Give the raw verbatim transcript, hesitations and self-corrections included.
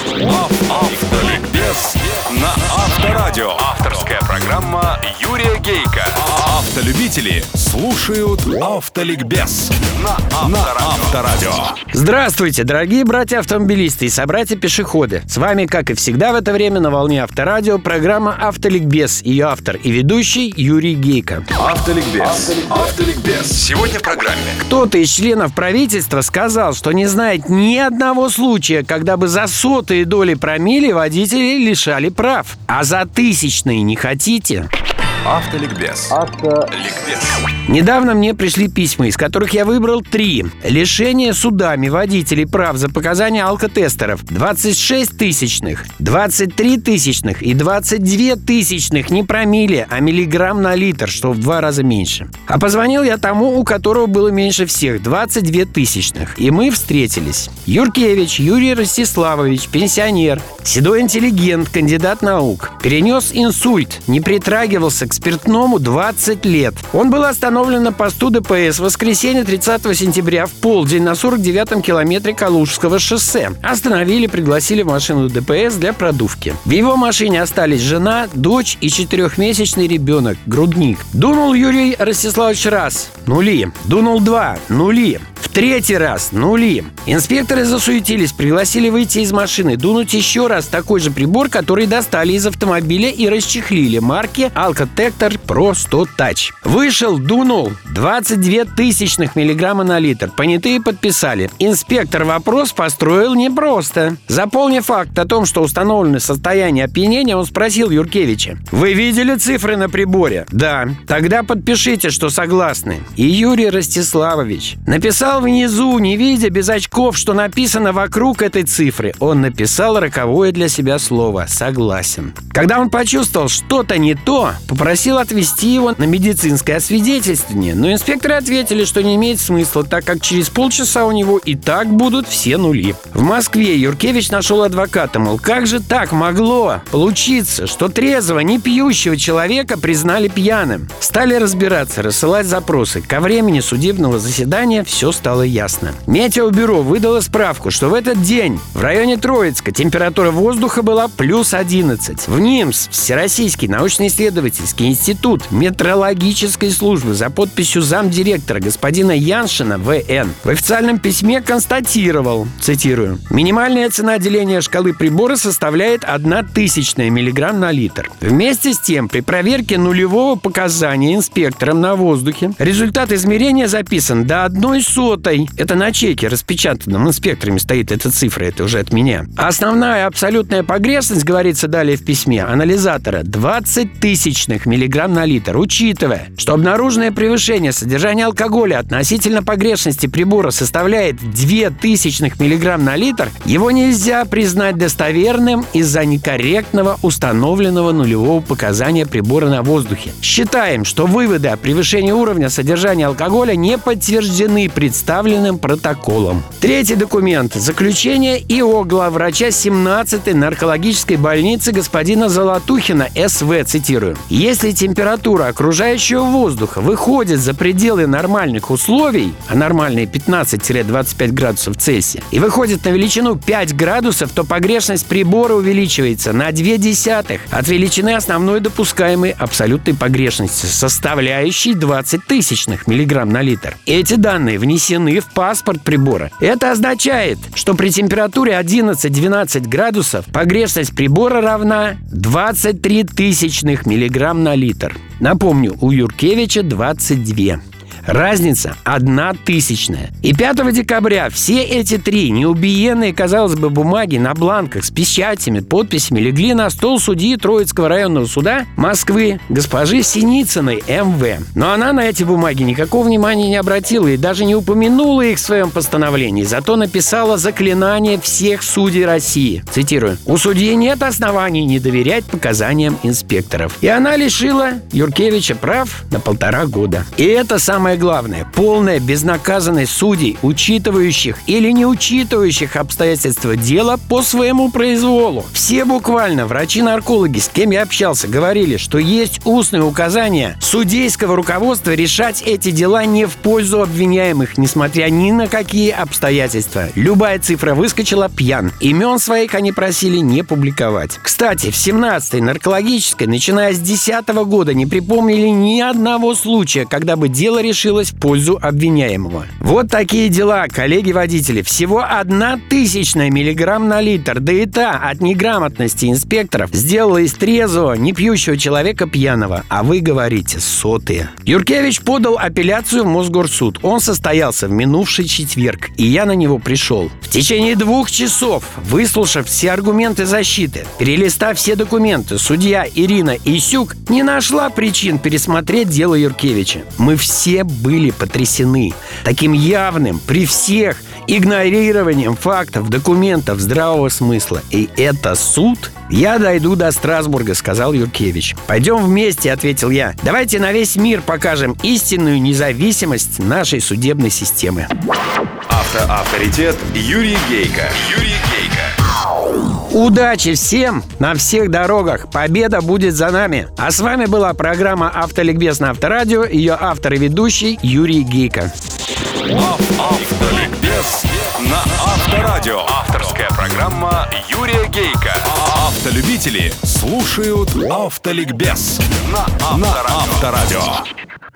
Автоликбез на Авторадио. Авторская программа Юрия Гейка. Автолюбители слушают Автоликбез на Авторадио. Здравствуйте, дорогие братья-автомобилисты и собратья-пешеходы. С вами, как и всегда в это время, на волне Авторадио программа Автоликбез. Ее автор и ведущий Юрий Гейка. Автоликбез. Автоликбез. Сегодня в программе. Кто-то из членов правительства сказал, что не знает ни одного случая, когда бы за сотые доли промилле водителей лишали прав. А за тысячные не хотите? Автоликбез. Автоликбез. Недавно мне пришли письма, из которых я выбрал три. Лишение судами водителей прав за показания алкотестеров двадцать шесть тысячных, двадцать три тысячных и двадцать две тысячных не промилле, а миллиграмм на литр, что в два раза меньше. А позвонил я тому, у которого было меньше всех, двадцать две тысячных. И мы встретились. Юркевич Юрий Ростиславович, пенсионер, седой интеллигент, кандидат наук. Перенес инсульт, не притрагивался к спиртному двадцать лет. Он был остановлен на посту ДПС в воскресенье тридцатого сентября в полдень на сорок девятом километре Калужского шоссе. Остановили, пригласили в машину ДПС для продувки. В его машине остались жена, дочь и четырехмесячный ребенок, грудник. Дунул Юрий Ростиславович раз – нули. Дунул два – нули. В третий раз – нули. Инспекторы засуетились, пригласили выйти из машины, дунуть еще раз такой же прибор, который достали из автомобиля и расчехлили, марки Alcotector Pro сто Touch. Вышел, дунул, двадцать две тысячных миллиграмма на литр. Понятые подписали. Инспектор вопрос построил непросто. Заполнив факт о том, что установлено состояние опьянения, он спросил Юркевича: «Вы видели цифры на приборе?» «Да». «Тогда подпишите, что согласны». И Юрий Ростиславович написал внизу, не видя без очков, что написано вокруг этой цифры. Он написал роковое для себя слово «согласен». Когда он почувствовал что-то не то, попросил отвезти его на медицинское освидетельствование. Но инспекторы ответили, что не имеет смысла, так как через полчаса у него и так будут все нули. В Москве Юркевич нашел адвоката, мол, как же так могло получиться, что трезвого, не пьющего человека признали пьяным? Стали разбираться, рассылать запросы. Ко времени судебного заседания все стало ясно. Метеобюро выдало справку, что в этот день в районе Троицка температура воздуха была плюс одиннадцать. В НИМС, Всероссийский научно-исследовательский институт метеорологической службы, за подписью замдиректора господина Яншина В Н в официальном письме констатировал, цитирую: «Минимальная цена деления шкалы прибора составляет одна тысячная миллиграмм на литр. Вместе с тем, при проверке нулевого показания инспектором на воздухе результат измерения записан до одной сотой». Это на чеке, распечатанном инспекторами, стоит эта цифра, это уже от меня. Основная абсолютная погрешность, говорится далее в письме анализатора, двадцать тысячных миллиграмм на литр. Учитывая, что обнаруженное превышение содержания алкоголя относительно погрешности прибора составляет две тысячных миллиграмм на литр, его нельзя признать достоверным из-за некорректного установленного нулевого показания прибора на воздухе. Считаем, что выводы о превышении уровня содержания алкоголя не подтверждены представленным протоколом. Третий документ. Заключение ИО главврача семнадцатой наркологической больницы господина Золотухина С В, цитирую: «Если температура окружающего воздуха выходит за пределы нормальных условий, а нормальные пятнадцать-двадцать пять градусов Цельсия, и выходит на величину пять градусов, то погрешность прибора увеличивается на две десятых от величины основной допускаемой абсолютной погрешности, составляющей двадцать тысячных миллиграмм на литр. Эти данные внесены в паспорт прибора. Это означает, что при температуре одиннадцать-двенадцать градусов погрешность прибора равна двадцать три тысячных миллиграмм на литр. Напомню, у Юркевича двадцать два. Разница одна тысячная. И пятого декабря все эти три неубиенные, казалось бы, бумаги на бланках с печатями, подписями легли на стол судьи Троицкого районного суда Москвы госпожи Синицыной М В. Но она на эти бумаги никакого внимания не обратила и даже не упомянула их в своем постановлении. Зато написала заклинание всех судей России. Цитирую: «У судьи нет оснований не доверять показаниям инспекторов». И она лишила Юркевича прав на полтора года. И это самое самое главное – полная безнаказанность судей, учитывающих или не учитывающих обстоятельства дела по своему произволу. Все буквально врачи-наркологи, с кем я общался, говорили, что есть устные указания судейского руководства решать эти дела не в пользу обвиняемых, несмотря ни на какие обстоятельства. Любая цифра выскочила – пьян. Имен своих они просили не публиковать. Кстати, в семнадцатой наркологической, начиная с десятого года, не припомнили ни одного случая, когда бы дело решилось в пользу обвиняемого. Вот такие дела, коллеги-водители. Всего одна тысячная миллиграмм на литр, да и та от неграмотности инспекторов сделала из трезвого, не пьющего человека пьяного. А вы говорите сотые. Юркевич подал апелляцию в Мосгорсуд. Он состоялся в минувший четверг, и я на него пришел. В течение двух часов, выслушав все аргументы защиты, перелистав все документы, судья Ирина Исюк не нашла причин пересмотреть дело Юркевича. Мы все были потрясены таким явным, при всех, игнорированием фактов, документов, здравого смысла. И это суд? «Я дойду до Страсбурга», — сказал Юркевич. «Пойдем вместе», — ответил я. «Давайте на весь мир покажем истинную независимость нашей судебной системы». Автоавторитет Юрий Гейко. Юрий Гейко. Удачи всем на всех дорогах. Победа будет за нами. А с вами была программа «Автоликбез» на Авторадио. Ее автор и ведущий Юрий Гейко. Автоликбез на Авторадио. Авторская программа Юрия Гейко. Автолюбители слушают Автоликбез на Авторадио.